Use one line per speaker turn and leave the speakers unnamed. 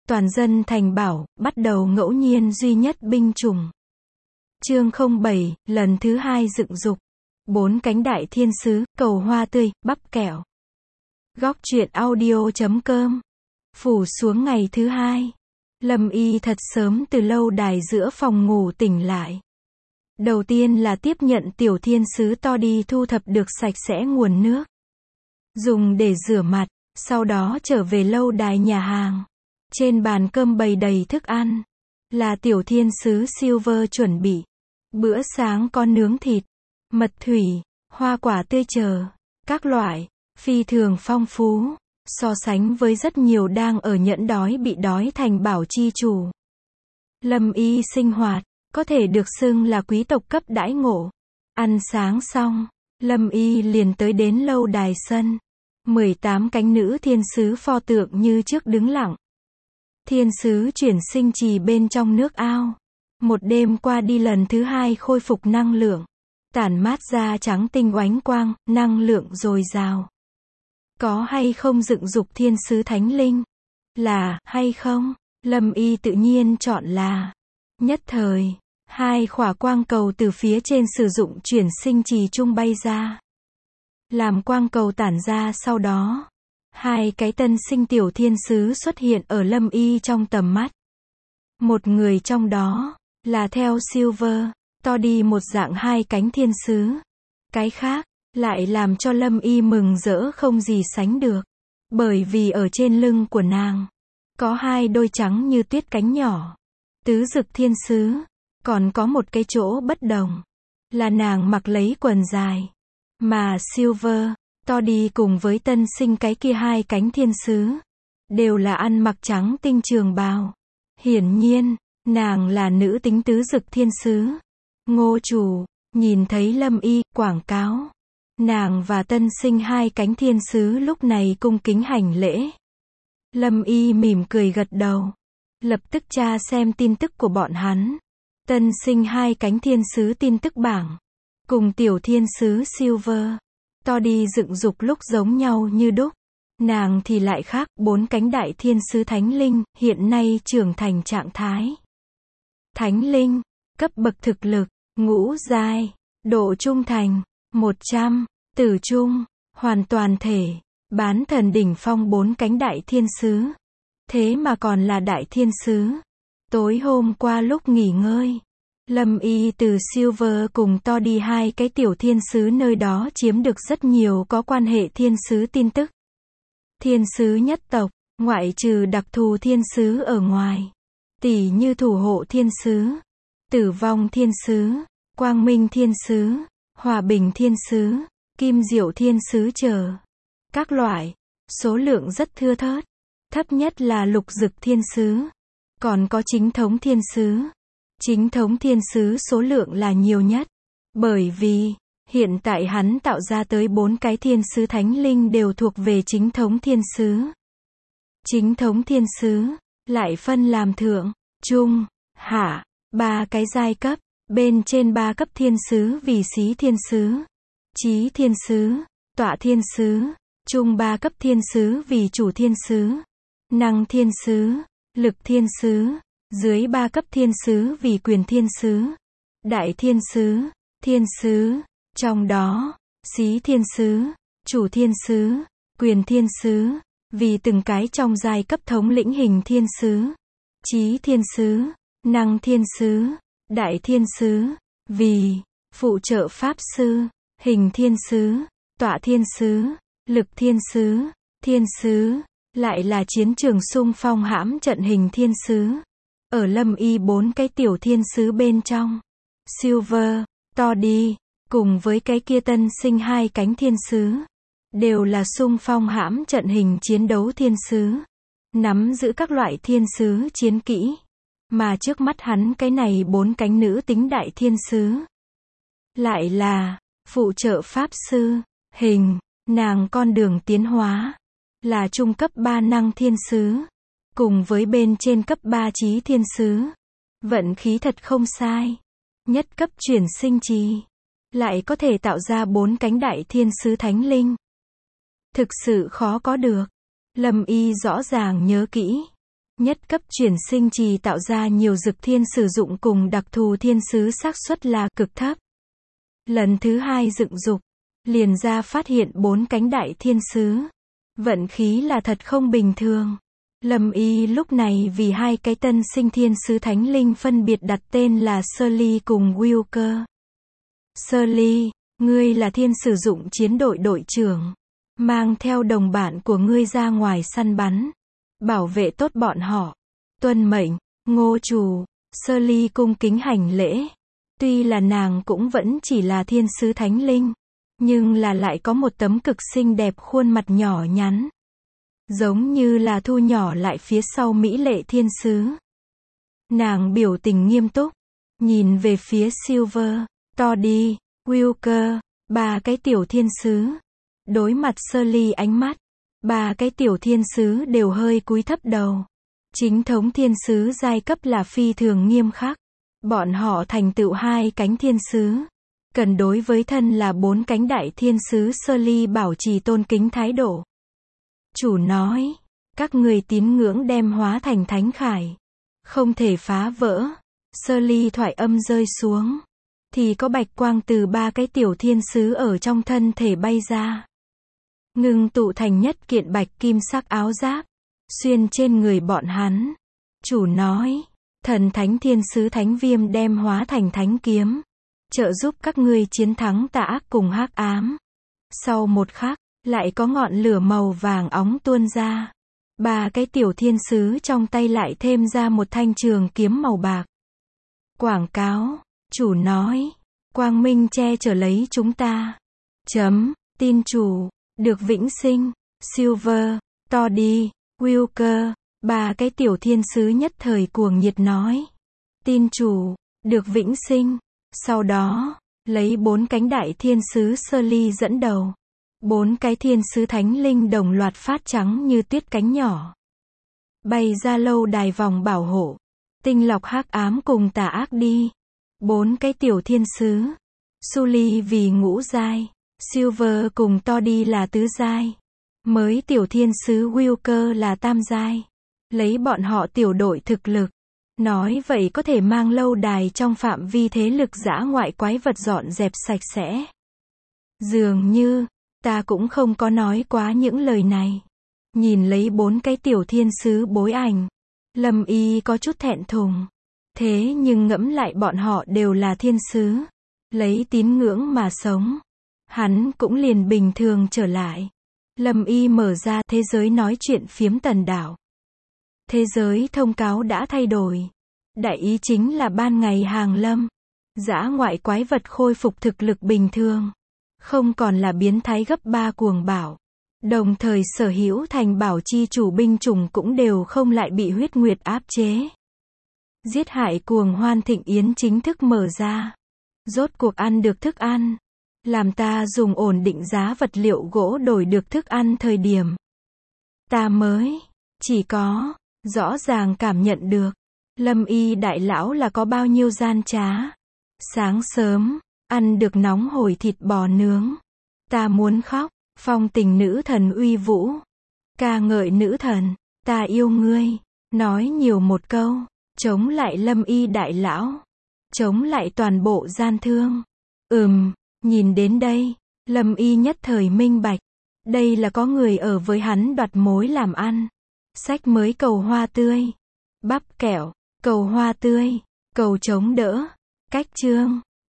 toàn dân thành bảo, bắt đầu ngẫu nhiên duy nhất binh chủng. Chương 07, lần thứ 2 dựng dục. 4 cánh đại thiên sứ, cầu hoa tươi, bắp kẹo. Góc truyện audio.com. Phủ xuống ngày thứ 2. Lâm Y thật sớm từ lâu đài giữa phòng ngủ tỉnh lại. Đầu tiên là tiếp nhận tiểu thiên sứ to đi thu thập được sạch sẽ nguồn nước, dùng để rửa mặt, sau đó trở về lâu đài nhà hàng. Trên bàn cơm bày đầy thức ăn, là tiểu thiên sứ Silver chuẩn bị. Bữa sáng có nướng thịt, mật thủy, hoa quả tươi chờ, các loại, phi thường phong phú, so sánh với rất nhiều đang ở nhẫn đói bị đói thành bảo chi chủ. Lâm Y sinh hoạt, có thể được xưng là quý tộc cấp đãi ngộ. Ăn sáng xong, Lâm Y liền tới đến lâu đài sân. 18 cánh nữ thiên sứ pho tượng như trước đứng lặng. Thiên sứ chuyển sinh trì bên trong nước ao. Một đêm qua đi lần thứ 2 khôi phục năng lượng. Tản mát ra trắng tinh oánh quang, năng lượng dồi dào. Có hay không dựng dục thiên sứ thánh linh? Là, hay không? Lâm Y tự nhiên chọn là. Nhất thời, 2 khỏa quang cầu từ phía trên sử dụng chuyển sinh trì trung bay ra. Làm quang cầu tản ra sau đó, 2 cái tân sinh tiểu thiên sứ xuất hiện ở Lâm Y trong tầm mắt. Một người trong đó, là theo Silver, to đi một dạng 2 cánh thiên sứ. Cái khác, lại làm cho Lâm Y mừng rỡ không gì sánh được. Bởi vì ở trên lưng của nàng, có 2 đôi trắng như tuyết cánh nhỏ. Tứ dực thiên sứ, còn có một cái chỗ bất đồng, là nàng mặc lấy quần dài. Mà Silver, to đi cùng với tân sinh cái kia 2 cánh thiên sứ, đều là ăn mặc trắng tinh trường bào. Hiển nhiên, nàng là nữ tính tứ dực thiên sứ. Ngô chủ, nhìn thấy Lâm Y, quảng cáo. Nàng và tân sinh 2 cánh thiên sứ lúc này cung kính hành lễ. Lâm Y mỉm cười gật đầu. Lập tức tra xem tin tức của bọn hắn. Tân sinh 2 cánh thiên sứ tin tức bảng. Cùng tiểu thiên sứ Silver, to đi dựng dục lúc giống nhau như đúc. Nàng thì lại khác, 4 cánh đại thiên sứ thánh linh, hiện nay trưởng thành trạng thái. Thánh linh, cấp bậc thực lực, ngũ giai, độ trung thành, 100, tử trung, hoàn toàn thể, bán thần đỉnh phong 4 cánh đại thiên sứ. Thế mà còn là đại thiên sứ. Tối hôm qua lúc nghỉ ngơi, Lâm Y từ Silver cùng to đi 2 cái tiểu thiên sứ nơi đó chiếm được rất nhiều có quan hệ thiên sứ tin tức. Thiên sứ nhất tộc, ngoại trừ đặc thù thiên sứ ở ngoài, tỉ như thủ hộ thiên sứ, tử vong thiên sứ, quang minh thiên sứ, hòa bình thiên sứ, kim diệu thiên sứ chờ. Các loại, số lượng rất thưa thớt. Thấp nhất là lục dực thiên sứ. Còn có chính thống thiên sứ. Chính thống thiên sứ số lượng là nhiều nhất. Bởi vì, hiện tại hắn tạo ra tới 4 cái thiên sứ thánh linh đều thuộc về chính thống thiên sứ. Chính thống thiên sứ, lại phân làm thượng, trung, hạ, 3 cái giai cấp. Bên trên 3 cấp thiên sứ vì xí thiên sứ, chí thiên sứ, tọa thiên sứ. Trung 3 cấp thiên sứ vì chủ thiên sứ, năng thiên sứ, lực thiên sứ. Dưới 3 cấp thiên sứ vì quyền thiên sứ, đại thiên sứ, thiên sứ. Trong đó, xí thiên sứ, chủ thiên sứ, quyền thiên sứ, vì từng cái trong giai cấp thống lĩnh hình thiên sứ, chí thiên sứ, năng thiên sứ, đại thiên sứ, vì phụ trợ pháp sư, hình thiên sứ, tọa thiên sứ, lực thiên sứ, lại là chiến trường xung phong hãm trận hình thiên sứ. Ở Lâm Y 4 cái tiểu thiên sứ bên trong, Silver, to đi, cùng với cái kia tân sinh 2 cánh thiên sứ, đều là xung phong hãm trận hình chiến đấu thiên sứ, nắm giữ các loại thiên sứ chiến kỹ. Mà trước mắt hắn cái này 4 cánh nữ tính đại thiên sứ, lại là phụ trợ pháp sư, hình, nàng con đường tiến hóa, là trung cấp 3 năng thiên sứ, cùng với bên trên cấp 3 chí thiên sứ. Vận khí thật không sai. Nhất cấp chuyển sinh trì, lại có thể tạo ra 4 cánh đại thiên sứ thánh linh. Thực sự khó có được. Lâm Y rõ ràng nhớ kỹ. Nhất cấp chuyển sinh trì tạo ra nhiều dực thiên sử dụng cùng đặc thù thiên sứ xác suất là cực thấp. Lần thứ 2 dựng dục, liền ra phát hiện 4 cánh đại thiên sứ. Vận khí là thật không bình thường. Lâm Y lúc này vì 2 cái tân sinh thiên sứ thánh linh phân biệt đặt tên là Sully cùng Wilker. Sully, ngươi là thiên sử dụng chiến đội đội trưởng. Mang theo đồng bạn của ngươi ra ngoài săn bắn. Bảo vệ tốt bọn họ. Tuân mệnh, Ngô chủ. Sully cung kính hành lễ. Tuy là nàng cũng vẫn chỉ là thiên sứ thánh linh, nhưng là lại có một tấm cực xinh đẹp khuôn mặt nhỏ nhắn. Giống như là thu nhỏ lại phía sau mỹ lệ thiên sứ. Nàng biểu tình nghiêm túc, nhìn về phía Silver, Toddy, Wilker, 3 cái tiểu thiên sứ. Đối mặt Sully ánh mắt, 3 cái tiểu thiên sứ đều hơi cúi thấp đầu. Chính thống thiên sứ giai cấp là phi thường nghiêm khắc. Bọn họ thành tựu 2 cánh thiên sứ. Cần đối với thân là 4 cánh đại thiên sứ Sully bảo trì tôn kính thái độ. Chủ nói, các người tín ngưỡng đem hóa thành thánh khải. Không thể phá vỡ. Sully thoại âm rơi xuống. Thì có bạch quang từ 3 cái tiểu thiên sứ ở trong thân thể bay ra. Ngưng tụ thành nhất kiện bạch kim sắc áo giáp. Xuyên trên người bọn hắn. Chủ nói, thần thánh thiên sứ thánh viêm đem hóa thành thánh kiếm. Trợ giúp các ngươi chiến thắng tà ác cùng hắc ám. Sau một khắc, lại có ngọn lửa màu vàng óng tuôn ra. 3 cái tiểu thiên sứ trong tay lại thêm ra một thanh trường kiếm màu bạc. Quảng cáo, chủ nói, quang minh che chở lấy chúng ta. Tin chủ, được vĩnh sinh. Silver, Toddy, Wilker, 3 cái tiểu thiên sứ nhất thời cuồng nhiệt nói. Tin chủ, được vĩnh sinh. Sau đó, lấy 4 cánh đại thiên sứ Sully dẫn đầu. 4 cái thiên sứ thánh linh đồng loạt phát trắng như tuyết cánh nhỏ. Bay ra lâu đài vòng bảo hộ. Tinh lọc hắc ám cùng tà ác đi. 4 cái tiểu thiên sứ. Sully vì ngũ giai. Silver cùng Toddy là tứ giai. Mới tiểu thiên sứ Wilker là tam giai. Lấy bọn họ tiểu đội thực lực. Nói vậy có thể mang lâu đài trong phạm vi thế lực dã ngoại quái vật dọn dẹp sạch sẽ. Dường như, ta cũng không có nói quá những lời này. Nhìn lấy 4 cái tiểu thiên sứ bối ảnh. Lâm Y có chút thẹn thùng. Thế nhưng ngẫm lại bọn họ đều là thiên sứ. Lấy tín ngưỡng mà sống. Hắn cũng liền bình thường trở lại. Lâm Y mở ra thế giới nói chuyện phiếm tần đảo. Thế giới thông cáo đã thay đổi. Đại ý chính là ban ngày hàng lâm. Dã ngoại quái vật khôi phục thực lực bình thường. Không còn là biến thái gấp 3 cuồng bảo. Đồng thời sở hữu thành bảo chi chủ binh chủng cũng đều không lại bị huyết nguyệt áp chế. Giết hại cuồng hoan thịnh yến chính thức mở ra. Rốt cuộc ăn được thức ăn. Làm ta dùng ổn định giá vật liệu gỗ đổi được thức ăn thời điểm. Ta mới, chỉ có, rõ ràng cảm nhận được. Lâm Y đại lão là có bao nhiêu gian trá. Sáng sớm, ăn được nóng hổi thịt bò nướng. Ta muốn khóc, phong tình nữ thần uy vũ. Ca ngợi nữ thần, ta yêu ngươi. Nói nhiều một câu, chống lại Lâm Y đại lão. Chống lại toàn bộ gian thương. Nhìn đến đây, Lâm Y nhất thời minh bạch. Đây là có người ở với hắn đoạt mối làm ăn. Sách mới cầu hoa tươi. Bắp kẹo, cầu hoa tươi, cầu chống đỡ. Cách chương